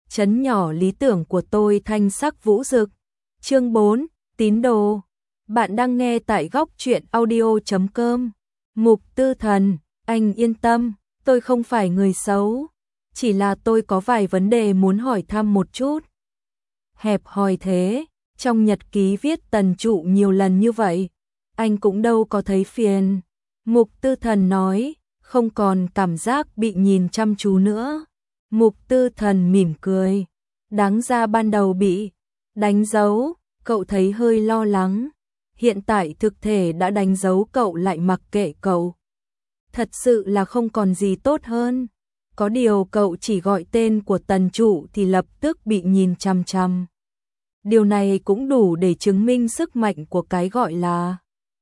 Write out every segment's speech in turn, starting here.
Trấn nhỏ lý tưởng của tôi thanh sắc vũ rực. Chương 4, tín đồ. Bạn đang nghe tại góc truyện audio.com. Mục Tư Thần, anh yên tâm, tôi không phải người xấu. Chỉ là tôi có vài vấn đề muốn hỏi thăm một chút. Hẹp hòi thế, trong nhật ký viết Tần Trụ nhiều lần như vậy, anh cũng đâu có thấy phiền. Mục Tư Thần nói, không còn cảm giác bị nhìn chăm chú nữa. Mục Tư Thần mỉm cười. Đáng ra ban đầu bị đánh dấu, cậu thấy hơi lo lắng. Hiện tại thực thể đã đánh dấu cậu lại mặc kệ cậu. Thật sự là không còn gì tốt hơn. Có điều cậu chỉ gọi tên của Tần Trụ thì lập tức bị nhìn chăm chăm. Điều này cũng đủ để chứng minh sức mạnh của cái gọi là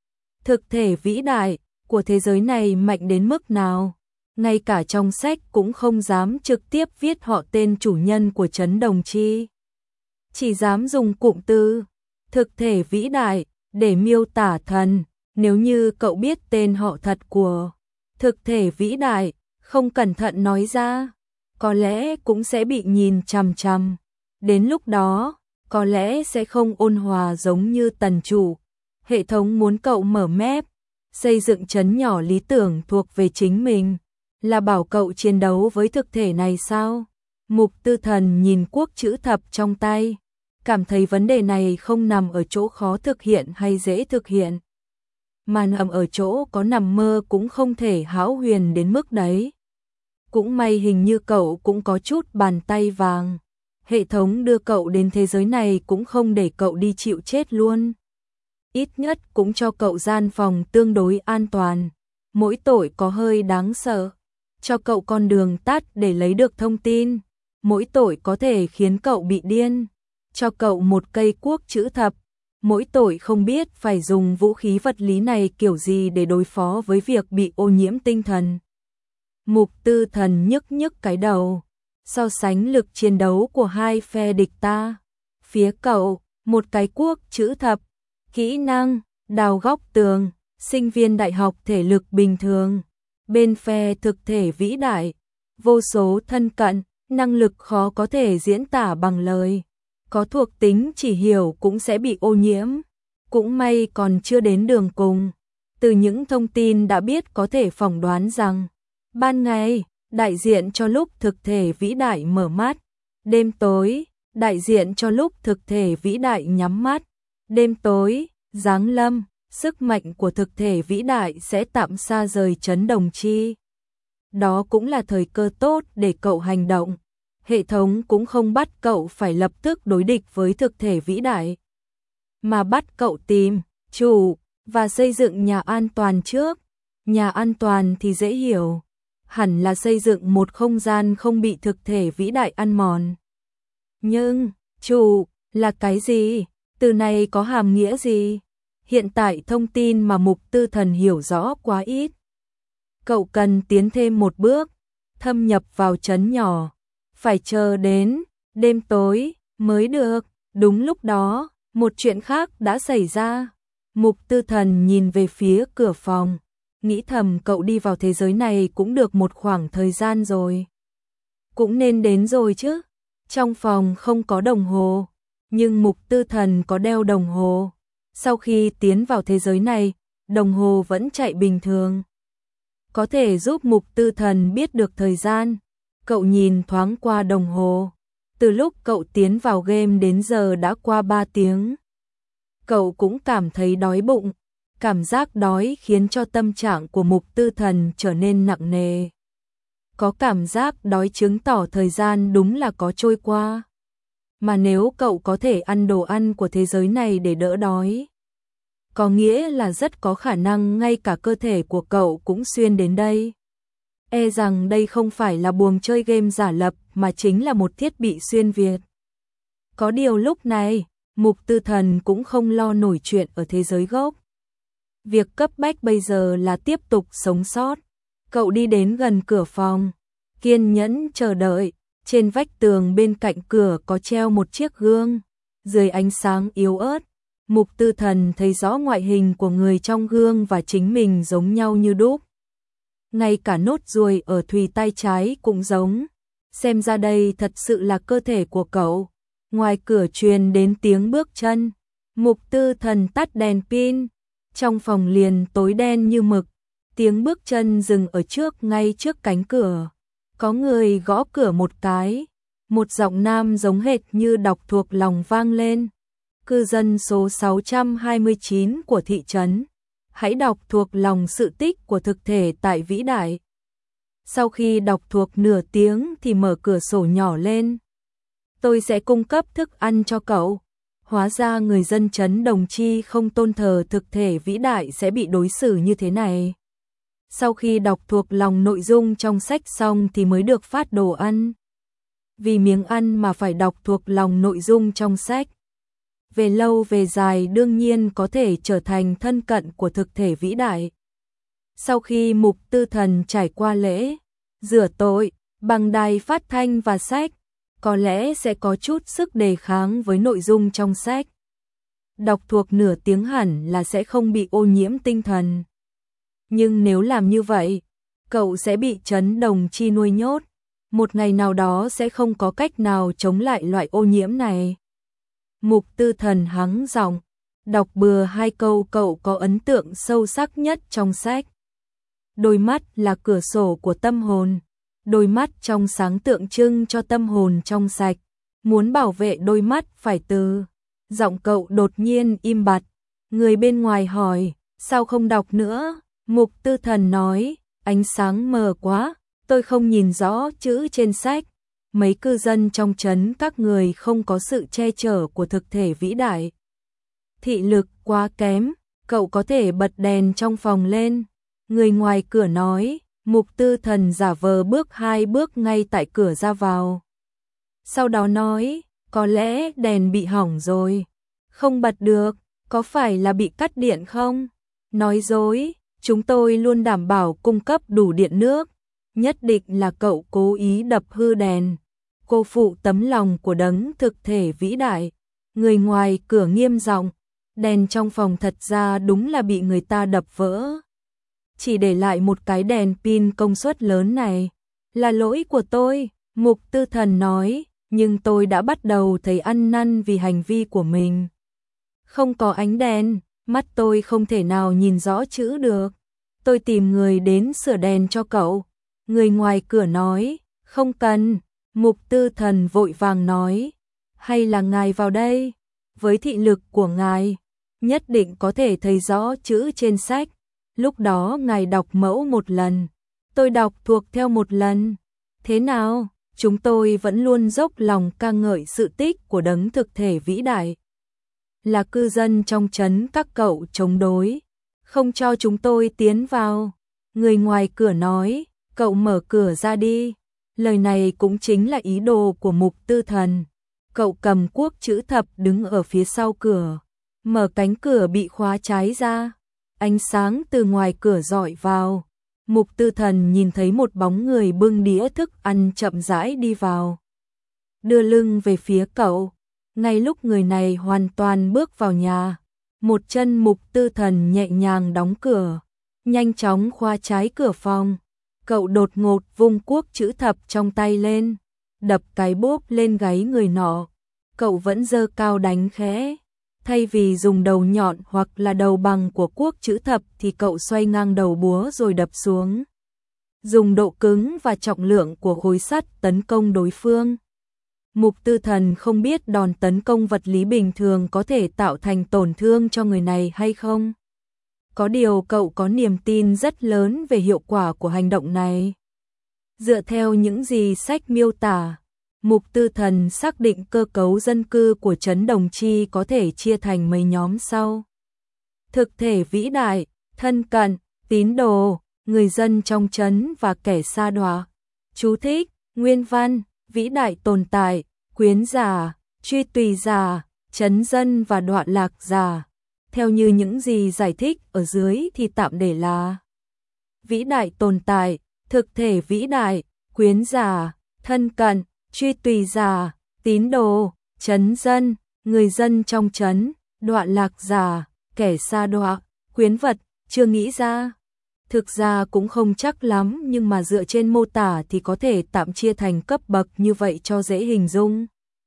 thực thể vĩ đại của thế giới này mạnh đến mức nào. Ngay cả trong sách cũng không dám trực tiếp viết họ tên chủ nhân của Trấn Đồng Chi. Chỉ dám dùng cụm từ thực thể vĩ đại để miêu tả thần. Nếu như cậu biết tên họ thật của thực thể vĩ đại, không cẩn thận nói ra, có lẽ cũng sẽ bị nhìn chằm chằm. Đến lúc đó, có lẽ sẽ không ôn hòa giống như Tần Trụ. Hệ thống muốn cậu mở mép, xây dựng trấn nhỏ lý tưởng thuộc về chính mình, là bảo cậu chiến đấu với thực thể này sao? Mục Tư Thần nhìn cuốc chữ thập trong tay, cảm thấy vấn đề này không nằm ở chỗ khó thực hiện hay dễ thực hiện, mà nằm ở chỗ có nằm mơ cũng không thể hão huyền đến mức đấy. Cũng may hình như cậu cũng có chút bàn tay vàng. Hệ thống đưa cậu đến thế giới này cũng không để cậu đi chịu chết luôn. Ít nhất cũng cho cậu gian phòng tương đối an toàn. Mỗi tội có hơi đáng sợ. Cho cậu con đường tắt để lấy được thông tin. Mỗi tội có thể khiến cậu bị điên. Cho cậu một cây cuốc chữ thập. Mỗi tội không biết phải dùng vũ khí vật lý này kiểu gì để đối phó với việc bị ô nhiễm tinh thần. Mục Tư Thần nhức nhức cái đầu. So sánh lực chiến đấu của hai phe địch ta. Phía cậu, một cái cuốc chữ thập. Kỹ năng, đào góc tường, sinh viên đại học thể lực bình thường. Bên phe thực thể vĩ đại, vô số thân cận, năng lực khó có thể diễn tả bằng lời. Có thuộc tính chỉ hiểu cũng sẽ bị ô nhiễm. Cũng may còn chưa đến đường cùng. Từ những thông tin đã biết có thể phỏng đoán rằng, ban ngày, đại diện cho lúc thực thể vĩ đại mở mắt. Đêm tối, đại diện cho lúc thực thể vĩ đại nhắm mắt. Đêm tối, giáng lâm, sức mạnh của thực thể vĩ đại sẽ tạm xa rời Trấn Đồng Chi. Đó cũng là thời cơ tốt để cậu hành động. Hệ thống cũng không bắt cậu phải lập tức đối địch với thực thể vĩ đại, mà bắt cậu tìm chủ và xây dựng nhà an toàn trước. Nhà an toàn thì dễ hiểu, hẳn là xây dựng một không gian không bị thực thể vĩ đại ăn mòn. Nhưng, chủ là cái gì? Từ này có hàm nghĩa gì? Hiện tại thông tin mà Mục Tư Thần hiểu rõ quá ít. Cậu cần tiến thêm một bước, thâm nhập vào trấn nhỏ. Phải chờ đến đêm tối mới được. Đúng lúc đó, một chuyện khác đã xảy ra. Mục Tư Thần nhìn về phía cửa phòng, nghĩ thầm cậu đi vào thế giới này cũng được một khoảng thời gian rồi. Cũng nên đến rồi chứ. Trong phòng không có đồng hồ, nhưng Mục Tư Thần có đeo đồng hồ. Sau khi tiến vào thế giới này, đồng hồ vẫn chạy bình thường. Có thể giúp Mục Tư Thần biết được thời gian. Cậu nhìn thoáng qua đồng hồ. Từ lúc cậu tiến vào game đến giờ đã qua 3 tiếng. Cậu cũng cảm thấy đói bụng. Cảm giác đói khiến cho tâm trạng của Mục Tư Thần trở nên nặng nề. Có cảm giác đói chứng tỏ thời gian đúng là có trôi qua. Mà nếu cậu có thể ăn đồ ăn của thế giới này để đỡ đói, có nghĩa là rất có khả năng ngay cả cơ thể của cậu cũng xuyên đến đây. E rằng đây không phải là buồng chơi game giả lập mà chính là một thiết bị xuyên Việt. Có điều lúc này, Mục Tư Thần cũng không lo nổi chuyện ở thế giới gốc. Việc cấp bách bây giờ là tiếp tục sống sót. Cậu đi đến gần cửa phòng, kiên nhẫn chờ đợi. Trên vách tường bên cạnh cửa có treo một chiếc gương. Dưới ánh sáng yếu ớt, Mục Tư Thần thấy rõ ngoại hình của người trong gương và chính mình giống nhau như đúc. Ngay cả nốt ruồi ở thùy tay trái cũng giống. Xem ra đây thật sự là cơ thể của cậu. Ngoài cửa truyền đến tiếng bước chân. Mục Tư Thần tắt đèn pin. Trong phòng liền tối đen như mực. Tiếng bước chân dừng ở ngay trước cánh cửa. Có người gõ cửa một cái. Một giọng nam giống hệt như đọc thuộc lòng vang lên. Cư dân số 629 của thị trấn. Hãy đọc thuộc lòng sự tích của thực thể tại vĩ đại. Sau khi đọc thuộc nửa tiếng thì mở cửa sổ nhỏ lên. Tôi sẽ cung cấp thức ăn cho cậu. Hóa ra người dân trấn Đồng Chi không tôn thờ thực thể vĩ đại sẽ bị đối xử như thế này. Sau khi đọc thuộc lòng nội dung trong sách xong thì mới được phát đồ ăn. Vì miếng ăn mà phải đọc thuộc lòng nội dung trong sách. Về lâu về dài đương nhiên có thể trở thành thân cận của thực thể vĩ đại. Sau khi Mục Tư Thần trải qua lễ rửa tội bằng đài phát thanh và sách, có lẽ sẽ có chút sức đề kháng với nội dung trong sách. Đọc thuộc nửa tiếng hẳn là sẽ không bị ô nhiễm tinh thần. Nhưng nếu làm như vậy, cậu sẽ bị trấn Đồng Chi nuôi nhốt. Một ngày nào đó sẽ không có cách nào chống lại loại ô nhiễm này. Mục Tư Thần hắng giọng, đọc bừa 2 câu cậu có ấn tượng sâu sắc nhất trong sách. Đôi mắt là cửa sổ của tâm hồn. Đôi mắt trong sáng tượng trưng cho tâm hồn trong sạch. Muốn bảo vệ đôi mắt phải từ. Giọng cậu đột nhiên im bặt. Người bên ngoài hỏi, sao không đọc nữa? Mục Tư Thần nói, ánh sáng mờ quá, tôi không nhìn rõ chữ trên sách. Mấy cư dân trong trấn các người không có sự che chở của thực thể vĩ đại. Thị lực quá kém, cậu có thể bật đèn trong phòng lên. Người ngoài cửa nói, Mục Tư Thần giả vờ bước 2 bước ngay tại cửa ra vào. Sau đó nói, có lẽ đèn bị hỏng rồi. Không bật được, có phải là bị cắt điện không? Nói dối, chúng tôi luôn đảm bảo cung cấp đủ điện nước. Nhất định là cậu cố ý đập hư đèn. Cô phụ tấm lòng của đấng thực thể vĩ đại. Người ngoài cửa nghiêm giọng, đèn trong phòng thật ra đúng là bị người ta đập vỡ. Chỉ để lại một cái đèn pin công suất lớn này. Là lỗi của tôi, Mục Tư Thần nói, nhưng tôi đã bắt đầu thấy ăn năn vì hành vi của mình. Không có ánh đèn, mắt tôi không thể nào nhìn rõ chữ được. Tôi tìm người đến sửa đèn cho cậu. Người ngoài cửa nói, không cần. Mục Tư Thần vội vàng nói, hay là ngài vào đây? Với thị lực của ngài, nhất định có thể thấy rõ chữ trên sách. Lúc đó ngài đọc mẫu một lần, tôi đọc thuộc theo một lần. Thế nào? Chúng tôi vẫn luôn dốc lòng ca ngợi sự tích của đấng thực thể vĩ đại. Là cư dân trong trấn các cậu chống đối, không cho chúng tôi tiến vào. Người ngoài cửa nói, cậu mở cửa ra đi. Lời này cũng chính là ý đồ của Mục Tư Thần. Cậu cầm cuốc chữ thập đứng ở phía sau cửa, mở cánh cửa bị khóa trái ra. Ánh sáng từ ngoài cửa rọi vào. Mục Tư Thần nhìn thấy một bóng người bưng đĩa thức ăn chậm rãi đi vào. Đưa lưng về phía cậu. Ngay lúc người này hoàn toàn bước vào nhà, một chân Mục Tư Thần nhẹ nhàng đóng cửa, nhanh chóng khóa trái cửa phòng. Cậu đột ngột vung cuốc chữ thập trong tay lên, đập cái bốp lên gáy người nọ. Cậu vẫn giơ cao đánh khẽ. Thay vì dùng đầu nhọn hoặc là đầu bằng của cuốc chữ thập thì cậu xoay ngang đầu búa rồi đập xuống. Dùng độ cứng và trọng lượng của khối sắt tấn công đối phương. Mục Tư Thần không biết đòn tấn công vật lý bình thường có thể tạo thành tổn thương cho người này hay không. Có điều cậu có niềm tin rất lớn về hiệu quả của hành động này. Dựa theo những gì sách miêu tả, Mục Tư Thần xác định cơ cấu dân cư của trấn Đồng Chi có thể chia thành mấy nhóm sau. Thực thể vĩ đại, thân cận, tín đồ, người dân trong trấn và kẻ sa đọa. Chú thích, nguyên văn, vĩ đại tồn tại, quyến giả, truy tùy giả, trấn dân và đoạn lạc giả. Theo như những gì giải thích ở dưới thì tạm để là vĩ đại tồn tại, thực thể vĩ đại, quyến giả, thân cận, truy tùy giả, tín đồ, trấn dân, người dân trong trấn, đoạn lạc giả, kẻ sa đọa, quyến vật, chưa nghĩ ra. Thực ra cũng không chắc lắm, nhưng mà dựa trên mô tả thì có thể tạm chia thành cấp bậc như vậy cho dễ hình dung.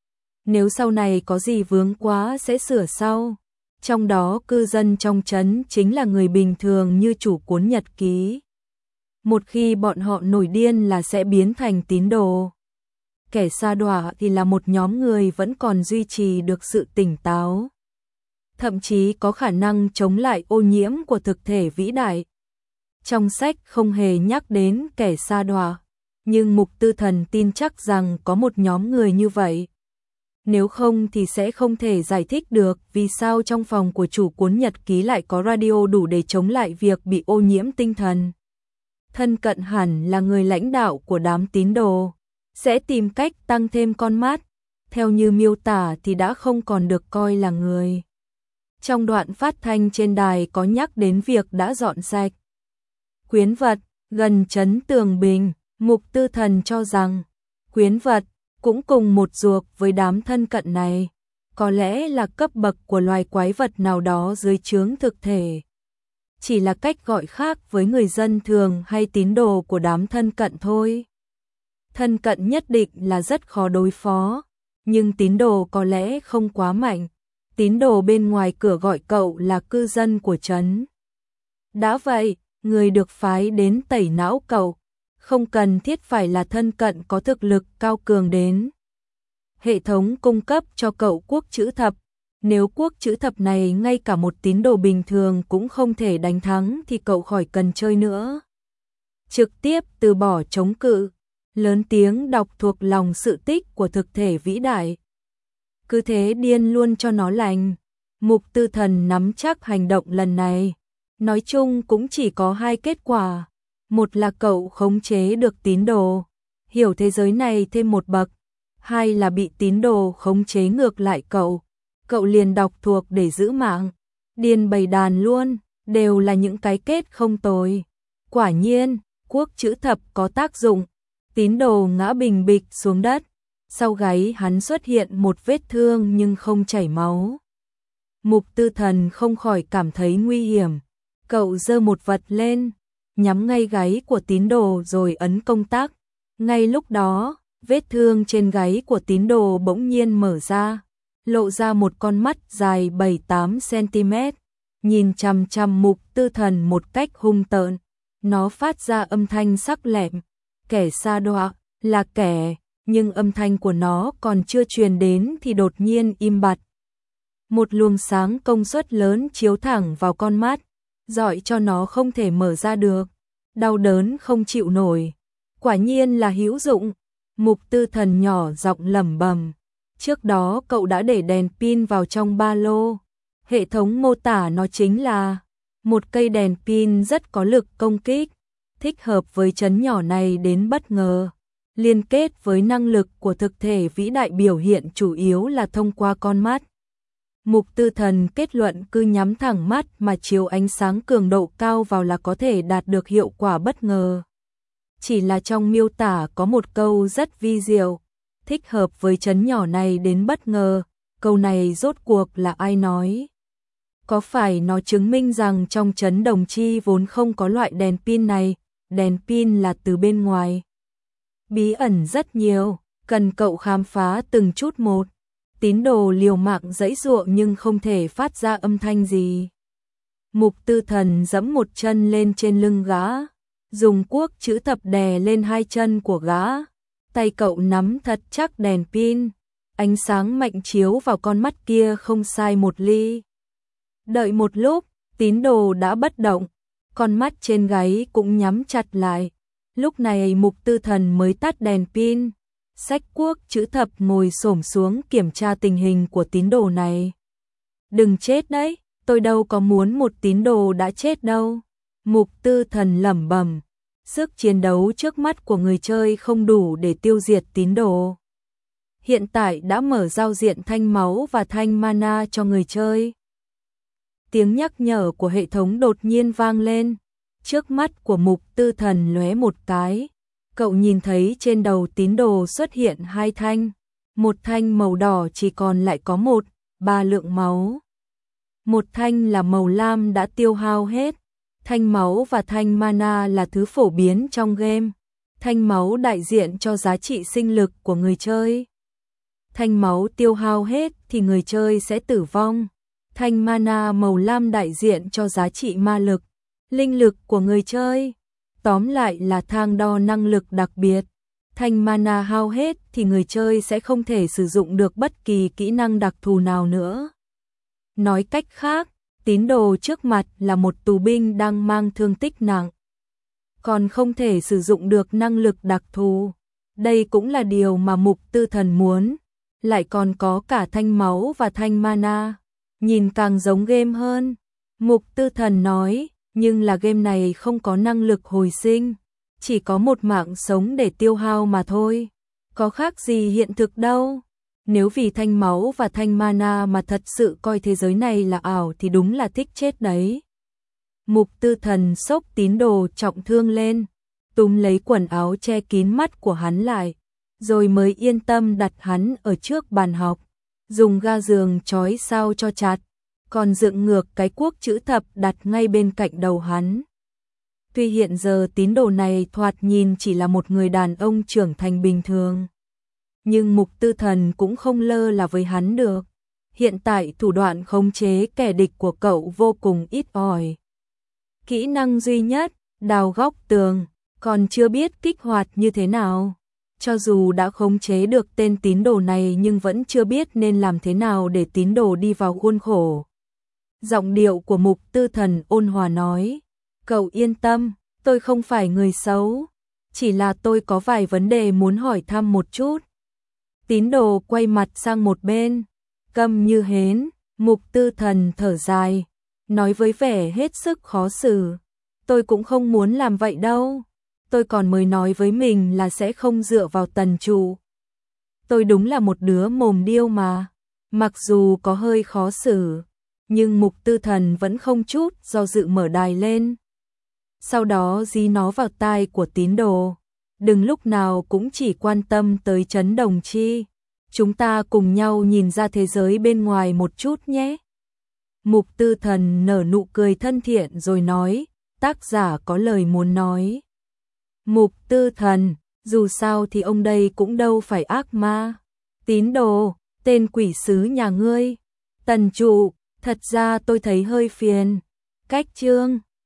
Nếu sau này có gì vướng quá sẽ sửa sau. Trong đó cư dân trong trấn chính là người bình thường như chủ cuốn nhật ký. Một khi bọn họ nổi điên là sẽ biến thành tín đồ. Kẻ sa đọa thì là một nhóm người vẫn còn duy trì được sự tỉnh táo. Thậm chí có khả năng chống lại ô nhiễm của thực thể vĩ đại. Trong sách không hề nhắc đến kẻ sa đọa, nhưng Mục Tư Thần tin chắc rằng có một nhóm người như vậy. Nếu không thì sẽ không thể giải thích được vì sao trong phòng của chủ cuốn nhật ký lại có radio đủ để chống lại việc bị ô nhiễm tinh thần. Thân cận hẳn là người lãnh đạo của đám tín đồ, sẽ tìm cách tăng thêm con mắt, theo như miêu tả thì đã không còn được coi là người. Trong đoạn phát thanh trên đài có nhắc đến việc đã dọn sạch quyến vật gần trấn Tường Bình. Mục Tư Thần cho rằng quyến vật cũng cùng một ruột với đám thân cận này, có lẽ là cấp bậc của loài quái vật nào đó dưới trướng thực thể. Chỉ là cách gọi khác với người dân thường hay tín đồ của đám thân cận thôi. Thân cận nhất định là rất khó đối phó, nhưng tín đồ có lẽ không quá mạnh. Tín đồ bên ngoài cửa gọi cậu là cư dân của trấn. Đã vậy, người được phái đến tẩy não cậu, không cần thiết phải là thân cận có thực lực cao cường đến. Hệ thống cung cấp cho cậu quốc chữ thập. Nếu quốc chữ thập này ngay cả một tín đồ bình thường cũng không thể đánh thắng thì cậu khỏi cần chơi nữa. Trực tiếp từ bỏ chống cự, lớn tiếng đọc thuộc lòng sự tích của thực thể vĩ đại. Cứ thế điên luôn cho nó lành. Mục Tư Thần nắm chắc hành động lần này. Nói chung cũng chỉ có hai kết quả. Một là cậu khống chế được tín đồ, hiểu thế giới này thêm một bậc. Hai là bị tín đồ khống chế ngược lại cậu. Cậu liền đọc thuộc để giữ mạng. Điên bầy đàn luôn, đều là những cái kết không tồi. Quả nhiên, quốc chữ thập có tác dụng. Tín đồ ngã bình bịch xuống đất. Sau gáy hắn xuất hiện một vết thương nhưng không chảy máu. Mục Tư Thần không khỏi cảm thấy nguy hiểm. Cậu giơ một vật lên, nhắm ngay gáy của tín đồ rồi ấn công tắc. Ngay lúc đó, vết thương trên gáy của tín đồ bỗng nhiên mở ra, lộ ra một con mắt dài 7-8 cm, nhìn chằm chằm Mục Tư Thần một cách hung tợn. Nó phát ra âm thanh sắc lẹm, kẻ sa đọa, là kẻ, nhưng âm thanh của nó còn chưa truyền đến thì đột nhiên im bặt. Một luồng sáng công suất lớn chiếu thẳng vào con mắt, dọi cho nó không thể mở ra được, đau đớn không chịu nổi. Quả nhiên là hữu dụng. Mục Tư Thần nhỏ giọng lẩm bẩm. Trước đó cậu đã để đèn pin vào trong ba lô. Hệ thống mô tả nó chính là một cây đèn pin rất có lực công kích, thích hợp với trấn nhỏ này đến bất ngờ. Liên kết với năng lực của thực thể vĩ đại biểu hiện chủ yếu là thông qua con mắt. Mục Tư Thần kết luận cứ nhắm thẳng mắt mà chiếu ánh sáng cường độ cao vào là có thể đạt được hiệu quả bất ngờ. Chỉ là trong miêu tả có một câu rất vi diệu, thích hợp với trấn nhỏ này đến bất ngờ. Câu này rốt cuộc là ai nói? Có phải nó chứng minh rằng trong trấn Đồng Chi vốn không có loại đèn pin này, đèn pin là từ bên ngoài? Bí ẩn rất nhiều, cần cậu khám phá từng chút một. Tín đồ liều mạng giãy giụa nhưng không thể phát ra âm thanh gì. Mục Tư Thần giẫm một chân lên trên lưng gã, dùng cuốc chữ thập đè lên hai chân của gã. Tay cậu nắm thật chắc đèn pin, ánh sáng mạnh chiếu vào con mắt kia không sai một ly. Đợi một lúc, tín đồ đã bất động, con mắt trên gáy cũng nhắm chặt lại. Lúc này Mục Tư Thần mới tắt đèn pin, xách cuốc chữ thập ngồi xổm xuống kiểm tra tình hình của tín đồ này. Đừng chết đấy, tôi đâu có muốn một tín đồ đã chết đâu. Mục Tư Thần lẩm bẩm, sức chiến đấu trước mắt của người chơi không đủ để tiêu diệt tín đồ. Hiện tại đã mở giao diện thanh máu và thanh mana cho người chơi. Tiếng nhắc nhở của hệ thống đột nhiên vang lên. Trước mắt của Mục Tư Thần lóe một cái. Cậu nhìn thấy trên đầu tín đồ xuất hiện hai thanh. Một thanh màu đỏ chỉ còn lại có 1/3 lượng máu. Một thanh là màu lam đã tiêu hao hết. Thanh máu và thanh mana là thứ phổ biến trong game. Thanh máu đại diện cho giá trị sinh lực của người chơi. Thanh máu tiêu hao hết thì người chơi sẽ tử vong. Thanh mana màu lam đại diện cho giá trị ma lực, linh lực của người chơi. Tóm lại là thang đo năng lực đặc biệt. Thanh mana hao hết thì người chơi sẽ không thể sử dụng được bất kỳ kỹ năng đặc thù nào nữa. Nói cách khác, tín đồ trước mặt là một tù binh đang mang thương tích nặng, còn không thể sử dụng được năng lực đặc thù. Đây cũng là điều mà Mục Tư Thần muốn, lại còn có cả thanh máu và thanh mana, nhìn càng giống game hơn. Mục Tư Thần nói, nhưng là game này không có năng lực hồi sinh, chỉ có một mạng sống để tiêu hao mà thôi, có khác gì hiện thực đâu. Nếu vì thanh máu và thanh mana mà thật sự coi thế giới này là ảo thì đúng là thích chết đấy. Mục Tư Thần xốc tín đồ trọng thương lên, túm lấy quần áo che kín mắt của hắn lại, rồi mới yên tâm đặt hắn ở trước bàn học, dùng ga giường trói sao cho chặt, còn dựng ngược cái cuốc chữ thập đặt ngay bên cạnh đầu hắn. Tuy hiện giờ tín đồ này thoạt nhìn chỉ là một người đàn ông trưởng thành bình thường, nhưng Mục Tư Thần cũng không lơ là với hắn được. Hiện tại thủ đoạn khống chế kẻ địch của cậu vô cùng ít ỏi. Kỹ năng duy nhất, đào góc tường, còn chưa biết kích hoạt như thế nào. Cho dù đã khống chế được tên tín đồ này nhưng vẫn chưa biết nên làm thế nào để tín đồ đi vào khuôn khổ. Giọng điệu của Mục Tư Thần ôn hòa nói, cậu yên tâm, tôi không phải người xấu, chỉ là tôi có vài vấn đề muốn hỏi thăm một chút. Tín đồ quay mặt sang một bên, câm như hến. Mục Tư Thần thở dài, nói với vẻ hết sức khó xử, tôi cũng không muốn làm vậy đâu, tôi còn mới nói với mình là sẽ không dựa vào Tần Trụ. Tôi đúng là một đứa mồm điêu mà. Mặc dù có hơi khó xử, nhưng Mục Tư Thần vẫn không chút do dự mở đài lên. Sau đó dí nó vào tai của tín đồ, đừng lúc nào cũng chỉ quan tâm tới Trấn Đồng Chi, chúng ta cùng nhau nhìn ra thế giới bên ngoài một chút nhé. Mục Tư Thần nở nụ cười thân thiện rồi nói, tác giả có lời muốn nói. Mục Tư Thần, dù sao thì ông đây cũng đâu phải ác ma. Tín đồ, tên quỷ sứ nhà ngươi. Tần Trụ, thật ra tôi thấy hơi phiền. Cách chương